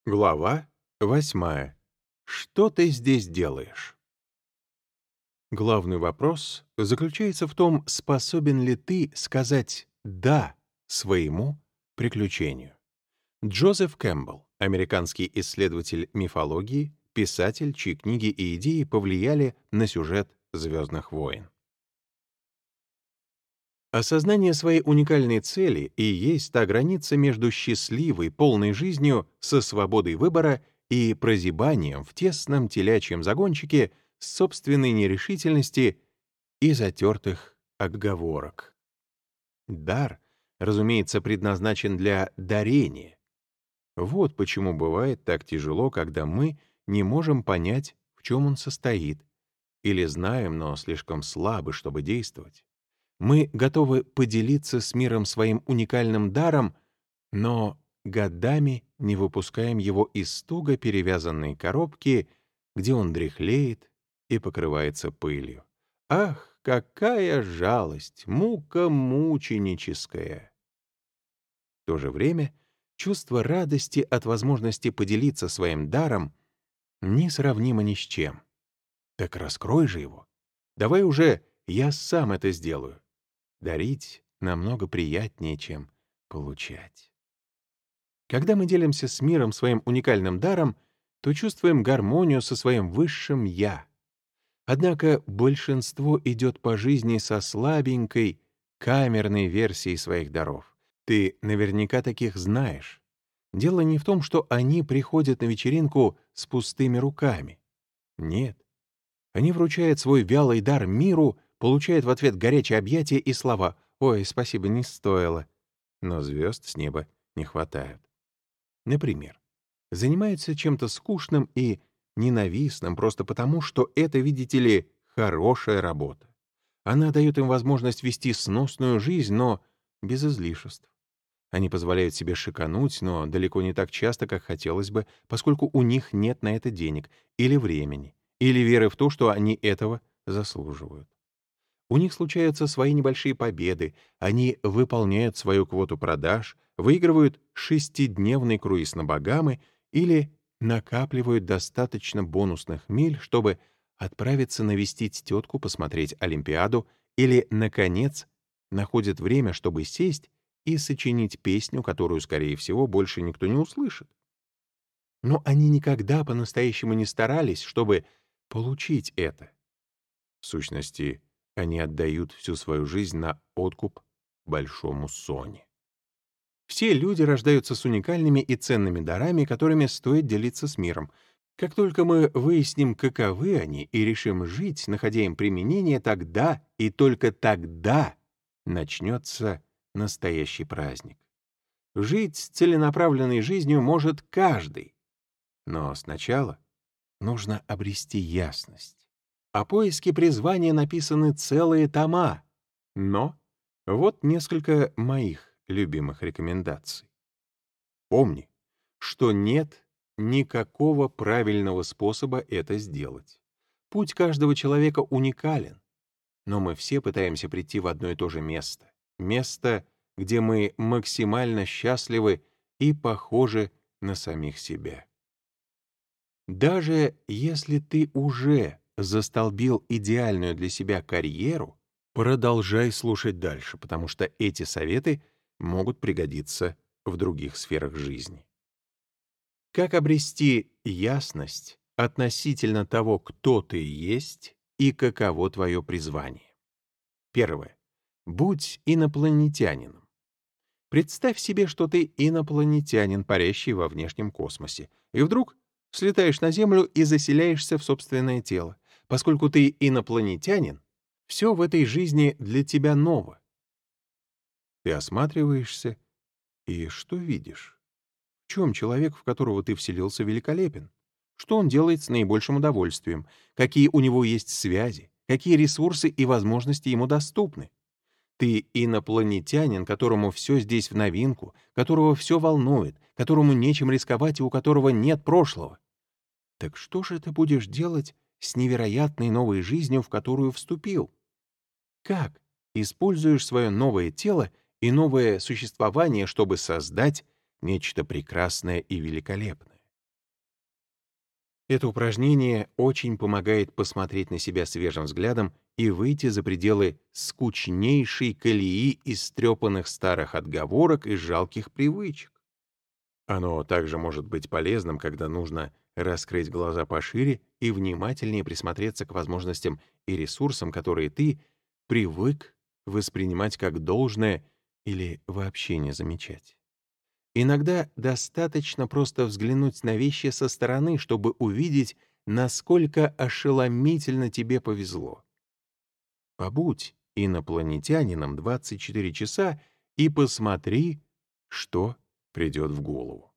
Глава 8. Что ты здесь делаешь? Главный вопрос заключается в том, способен ли ты сказать «да» своему приключению. Джозеф Кэмпбелл, американский исследователь мифологии, писатель, чьи книги и идеи повлияли на сюжет «Звездных войн». Осознание своей уникальной цели и есть та граница между счастливой, полной жизнью со свободой выбора и прозябанием в тесном телячьем загончике собственной нерешительности и затертых отговорок. Дар, разумеется, предназначен для дарения. Вот почему бывает так тяжело, когда мы не можем понять, в чем он состоит, или знаем, но слишком слабы, чтобы действовать. Мы готовы поделиться с миром своим уникальным даром, но годами не выпускаем его из туго перевязанной коробки, где он дряхлеет и покрывается пылью. Ах, какая жалость, мука мученическая! В то же время чувство радости от возможности поделиться своим даром несравнимо ни с чем. Так раскрой же его. Давай уже я сам это сделаю. Дарить намного приятнее, чем получать. Когда мы делимся с миром своим уникальным даром, то чувствуем гармонию со своим высшим «я». Однако большинство идет по жизни со слабенькой, камерной версией своих даров. Ты наверняка таких знаешь. Дело не в том, что они приходят на вечеринку с пустыми руками. Нет. Они вручают свой вялый дар миру, получают в ответ горячее объятие и слова «Ой, спасибо, не стоило». Но звезд с неба не хватает. Например, занимаются чем-то скучным и ненавистным просто потому, что это, видите ли, хорошая работа. Она дает им возможность вести сносную жизнь, но без излишеств. Они позволяют себе шикануть, но далеко не так часто, как хотелось бы, поскольку у них нет на это денег или времени, или веры в то, что они этого заслуживают. У них случаются свои небольшие победы, они выполняют свою квоту продаж, выигрывают шестидневный круиз на Багамы или накапливают достаточно бонусных миль, чтобы отправиться навестить тетку, посмотреть Олимпиаду или, наконец, находят время, чтобы сесть и сочинить песню, которую, скорее всего, больше никто не услышит. Но они никогда по-настоящему не старались, чтобы получить это. В сущности, они отдают всю свою жизнь на откуп большому Соне. Все люди рождаются с уникальными и ценными дарами, которыми стоит делиться с миром. Как только мы выясним, каковы они, и решим жить, находя им применение, тогда и только тогда начнется настоящий праздник. Жить целенаправленной жизнью может каждый, но сначала нужно обрести ясность. О поиске призвания написаны целые тома. Но вот несколько моих любимых рекомендаций. Помни, что нет никакого правильного способа это сделать. Путь каждого человека уникален, но мы все пытаемся прийти в одно и то же место. Место, где мы максимально счастливы и похожи на самих себя. Даже если ты уже застолбил идеальную для себя карьеру, продолжай слушать дальше, потому что эти советы могут пригодиться в других сферах жизни. Как обрести ясность относительно того, кто ты есть и каково твое призвание? Первое. Будь инопланетянином. Представь себе, что ты инопланетянин, парящий во внешнем космосе, и вдруг слетаешь на Землю и заселяешься в собственное тело. Поскольку ты инопланетянин, все в этой жизни для тебя ново. Ты осматриваешься, и что видишь? В чем человек, в которого ты вселился, великолепен? Что он делает с наибольшим удовольствием? Какие у него есть связи? Какие ресурсы и возможности ему доступны? Ты инопланетянин, которому все здесь в новинку, которого все волнует, которому нечем рисковать и у которого нет прошлого. Так что же ты будешь делать с невероятной новой жизнью, в которую вступил? Как используешь свое новое тело и новое существование, чтобы создать нечто прекрасное и великолепное? Это упражнение очень помогает посмотреть на себя свежим взглядом и выйти за пределы скучнейшей колеи истрепанных старых отговорок и жалких привычек. Оно также может быть полезным, когда нужно раскрыть глаза пошире и внимательнее присмотреться к возможностям и ресурсам, которые ты привык воспринимать как должное или вообще не замечать. Иногда достаточно просто взглянуть на вещи со стороны, чтобы увидеть, насколько ошеломительно тебе повезло. Побудь инопланетянином 24 часа и посмотри, что придет в голову.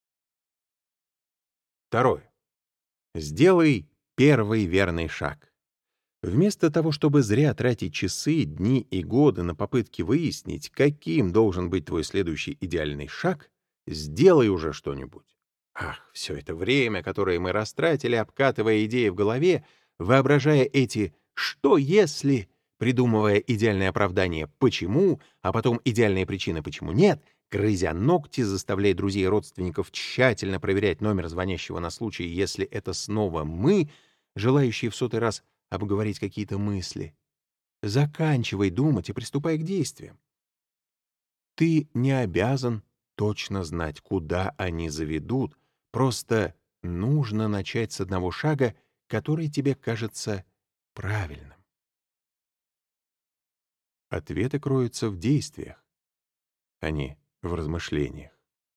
Второе. Сделай первый верный шаг. Вместо того, чтобы зря тратить часы, дни и годы на попытки выяснить, каким должен быть твой следующий идеальный шаг, сделай уже что-нибудь. Ах, все это время, которое мы растратили, обкатывая идеи в голове, воображая эти «что если», придумывая идеальное оправдание «почему», а потом идеальные причины «почему нет», грызя ногти, заставляя друзей и родственников тщательно проверять номер звонящего на случай, если это снова мы, желающие в сотый раз обговорить какие-то мысли. Заканчивай думать и приступай к действиям. Ты не обязан точно знать, куда они заведут, просто нужно начать с одного шага, который тебе кажется правильным. Ответы кроются в действиях, а не в размышлениях.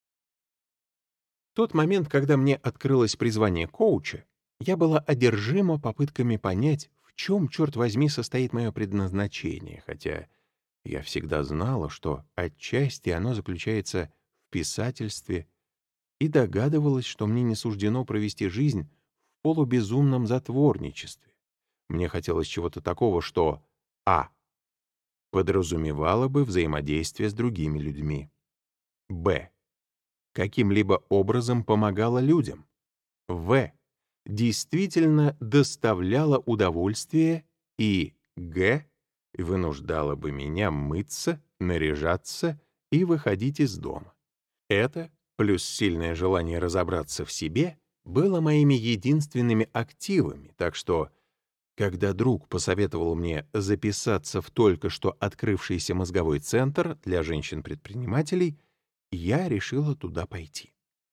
В тот момент, когда мне открылось призвание коуча, я была одержима попытками понять, в чем, черт возьми, состоит мое предназначение, хотя я всегда знала, что отчасти оно заключается в писательстве, и догадывалась, что мне не суждено провести жизнь в полубезумном затворничестве. Мне хотелось чего-то такого, что а. подразумевало бы взаимодействие с другими людьми, б. каким-либо образом помогало людям, в. действительно доставляло удовольствие и г. вынуждало бы меня мыться, наряжаться и выходить из дома. Это, плюс сильное желание разобраться в себе, было моими единственными активами, так что, когда друг посоветовал мне записаться в только что открывшийся мозговой центр для женщин-предпринимателей, я решила туда пойти.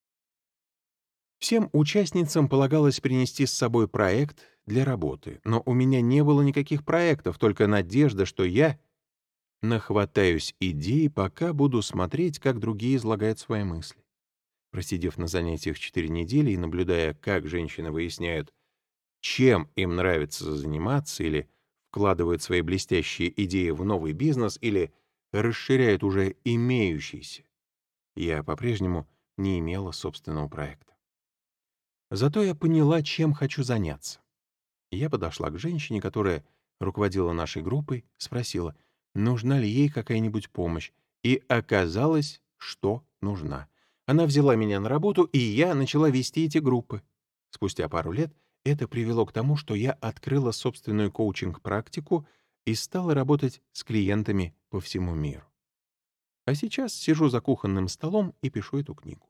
Всем участницам полагалось принести с собой проект для работы, но у меня не было никаких проектов, только надежда, что я нахватаюсь идей, пока буду смотреть, как другие излагают свои мысли. Просидев на занятиях 4 недели и наблюдая, как женщины выясняют, чем им нравится заниматься, или вкладывают свои блестящие идеи в новый бизнес, или расширяют уже имеющийся, я по-прежнему не имела собственного проекта. Зато я поняла, чем хочу заняться. Я подошла к женщине, которая руководила нашей группой, спросила, нужна ли ей какая-нибудь помощь, и оказалось, что нужна. Она взяла меня на работу, и я начала вести эти группы. Спустя пару лет это привело к тому, что я открыла собственную коучинг-практику и стала работать с клиентами по всему миру. А сейчас сижу за кухонным столом и пишу эту книгу.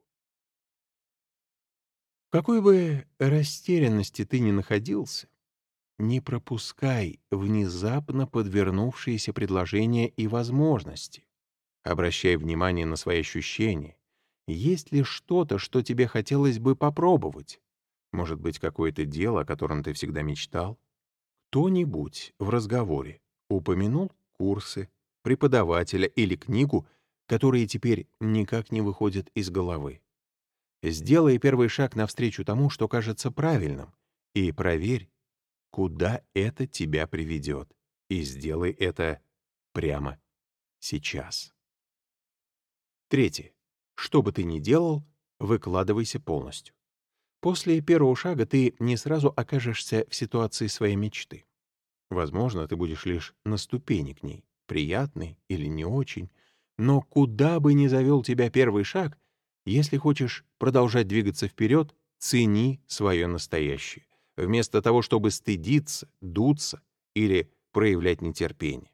В какой бы растерянности ты ни находился, не пропускай внезапно подвернувшиеся предложения и возможности. Обращай внимание на свои ощущения. Есть ли что-то, что тебе хотелось бы попробовать? Может быть, какое-то дело, о котором ты всегда мечтал? Кто-нибудь в разговоре упомянул курсы, преподавателя или книгу, которые теперь никак не выходят из головы? Сделай первый шаг навстречу тому, что кажется правильным, и проверь, куда это тебя приведет. И сделай это прямо сейчас. Третье. Что бы ты ни делал, выкладывайся полностью. После первого шага ты не сразу окажешься в ситуации своей мечты. Возможно, ты будешь лишь на ступени к ней, приятный или не очень. Но куда бы ни завел тебя первый шаг, если хочешь продолжать двигаться вперед, цени свое настоящее, вместо того, чтобы стыдиться, дуться или проявлять нетерпение.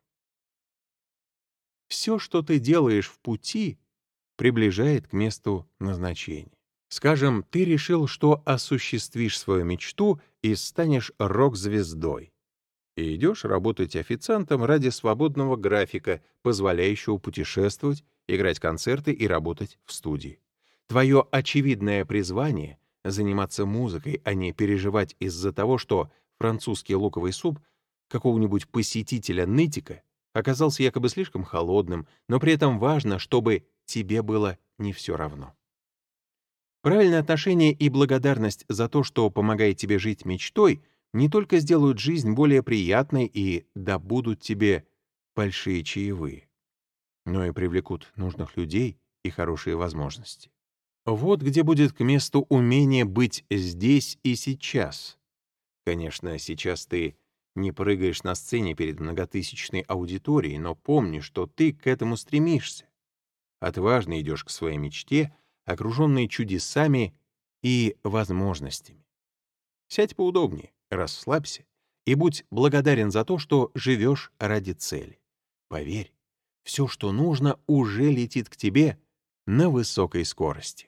Все, что ты делаешь в пути, приближает к месту назначения. Скажем, ты решил, что осуществишь свою мечту и станешь рок-звездой. И идешь работать официантом ради свободного графика, позволяющего путешествовать, играть концерты и работать в студии. Твое очевидное призвание — заниматься музыкой, а не переживать из-за того, что французский луковый суп какого-нибудь посетителя-нытика оказался якобы слишком холодным, но при этом важно, чтобы тебе было не все равно. Правильное отношение и благодарность за то, что помогает тебе жить мечтой, не только сделают жизнь более приятной и добудут тебе большие чаевые, но и привлекут нужных людей и хорошие возможности. Вот где будет к месту умение быть здесь и сейчас. Конечно, сейчас ты не прыгаешь на сцене перед многотысячной аудиторией, но помни, что ты к этому стремишься. Отважно идешь к своей мечте, окруженной чудесами и возможностями. Сядь поудобнее, расслабься и будь благодарен за то, что живешь ради цели. Поверь, все, что нужно, уже летит к тебе на высокой скорости.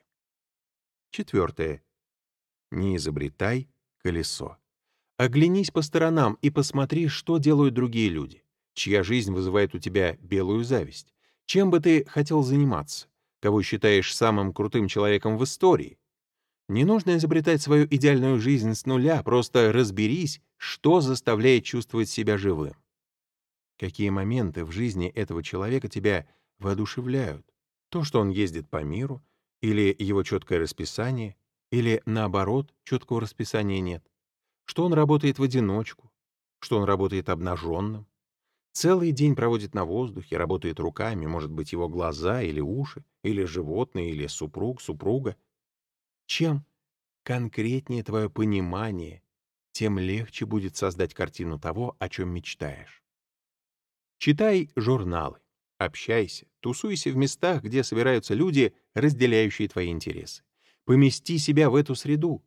4. Не изобретай колесо. Оглянись по сторонам и посмотри, что делают другие люди, чья жизнь вызывает у тебя белую зависть. Чем бы ты хотел заниматься? Кого считаешь самым крутым человеком в истории? Не нужно изобретать свою идеальную жизнь с нуля, просто разберись, что заставляет чувствовать себя живым. Какие моменты в жизни этого человека тебя воодушевляют? То, что он ездит по миру, или его четкое расписание, или, наоборот, четкого расписания нет? Что он работает в одиночку, что он работает обнаженным, целый день проводит на воздухе, работает руками, может быть, его глаза или уши, или животные, или супруг, супруга. Чем конкретнее твое понимание, тем легче будет создать картину того, о чем мечтаешь. Читай журналы, общайся, тусуйся в местах, где собираются люди, разделяющие твои интересы. Помести себя в эту среду.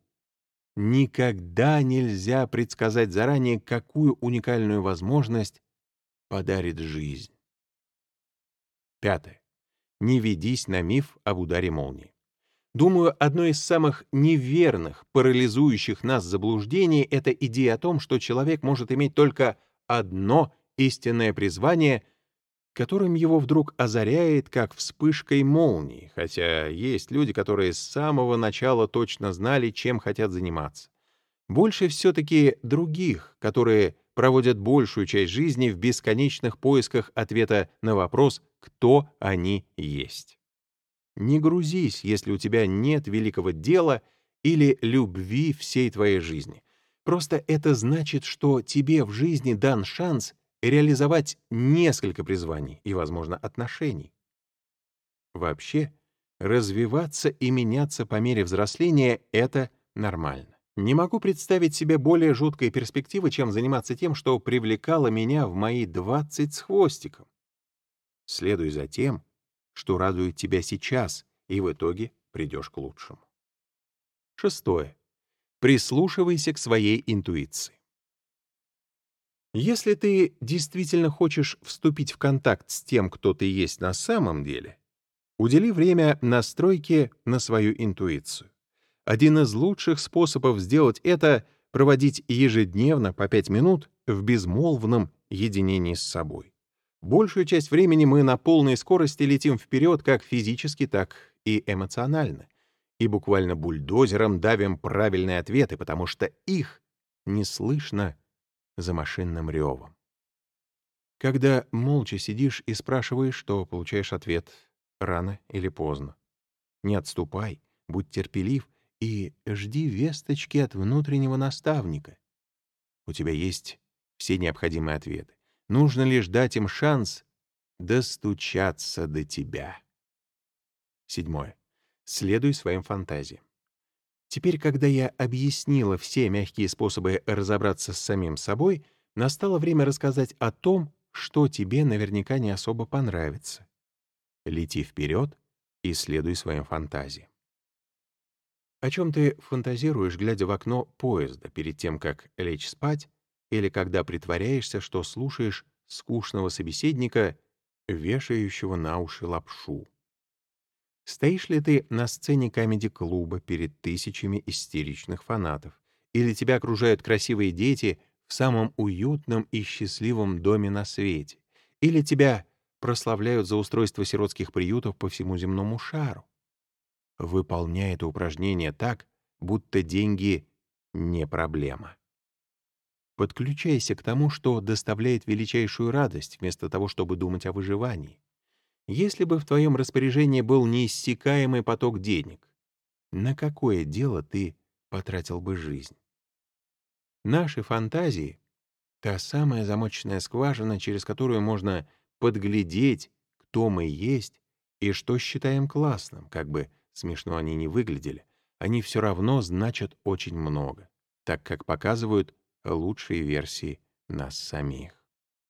Никогда нельзя предсказать заранее, какую уникальную возможность подарит жизнь. 5. Не ведись на миф об ударе молнии. Думаю, одно из самых неверных, парализующих нас заблуждений — это идея о том, что человек может иметь только одно истинное призвание, которым его вдруг озаряет, как вспышкой молнии, хотя есть люди, которые с самого начала точно знали, чем хотят заниматься. Больше все-таки других, которые проводят большую часть жизни в бесконечных поисках ответа на вопрос, кто они есть. Не грузись, если у тебя нет великого дела или любви всей твоей жизни. Просто это значит, что тебе в жизни дан шанс реализовать несколько призваний и, возможно, отношений. Вообще, развиваться и меняться по мере взросления — это нормально. Не могу представить себе более жуткой перспективы, чем заниматься тем, что привлекало меня в мои 20 с хвостиком. Следуй за тем, что радует тебя сейчас, и в итоге придешь к лучшему. 6. Прислушивайся к своей интуиции. Если ты действительно хочешь вступить в контакт с тем, кто ты есть на самом деле, удели время настройке на свою интуицию. Один из лучших способов сделать это — проводить ежедневно по 5 минут в безмолвном единении с собой. Большую часть времени мы на полной скорости летим вперед как физически, так и эмоционально, и буквально бульдозером давим правильные ответы, потому что их не слышно за машинным ревом. Когда молча сидишь и спрашиваешь, то получаешь ответ рано или поздно. Не отступай, будь терпелив и жди весточки от внутреннего наставника. У тебя есть все необходимые ответы. Нужно лишь дать им шанс достучаться до тебя. 7. Следуй своим фантазиям. Теперь, когда я объяснила все мягкие способы разобраться с самим собой, настало время рассказать о том, что тебе наверняка не особо понравится. Лети вперед и следуй своим фантазиям. О чем ты фантазируешь, глядя в окно поезда, перед тем, как лечь спать, или когда притворяешься, что слушаешь скучного собеседника, вешающего на уши лапшу? Стоишь ли ты на сцене комеди-клуба перед тысячами истеричных фанатов? Или тебя окружают красивые дети в самом уютном и счастливом доме на свете? Или тебя прославляют за устройство сиротских приютов по всему земному шару? Выполняй это упражнение так, будто деньги не проблема. Подключайся к тому, что доставляет величайшую радость, вместо того, чтобы думать о выживании. Если бы в твоем распоряжении был неиссякаемый поток денег, на какое дело ты потратил бы жизнь? Наши фантазии — та самая замочная скважина, через которую можно подглядеть, кто мы есть и что считаем классным, как бы смешно они ни выглядели. Они все равно значат очень много, так как показывают лучшие версии нас самих.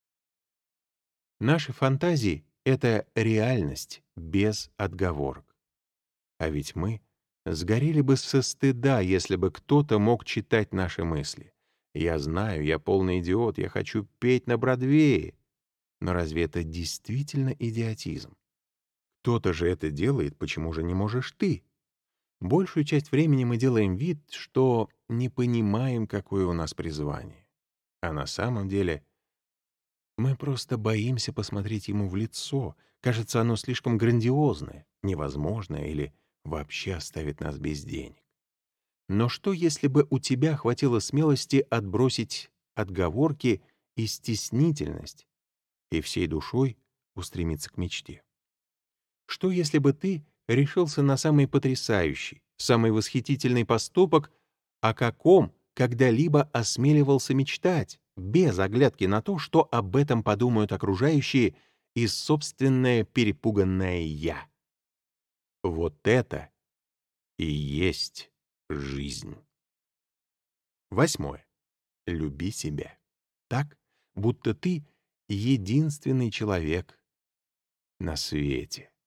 Наши фантазии — это реальность без отговорок. А ведь мы сгорели бы со стыда, если бы кто-то мог читать наши мысли. Я знаю, я полный идиот, я хочу петь на Бродвее. Но разве это действительно идиотизм? Кто-то же это делает, почему же не можешь ты? Большую часть времени мы делаем вид, что не понимаем, какое у нас призвание. А на самом деле мы просто боимся посмотреть ему в лицо. Кажется, оно слишком грандиозное, невозможное или вообще оставит нас без денег. Но что, если бы у тебя хватило смелости отбросить отговорки и стеснительность и всей душой устремиться к мечте? Что, если бы ты решился на самый потрясающий, самый восхитительный поступок, о каком когда-либо осмеливался мечтать, без оглядки на то, что об этом подумают окружающие и собственное перепуганное «я»? Вот это и есть жизнь. 8. Люби себя. Так, будто ты единственный человек на свете.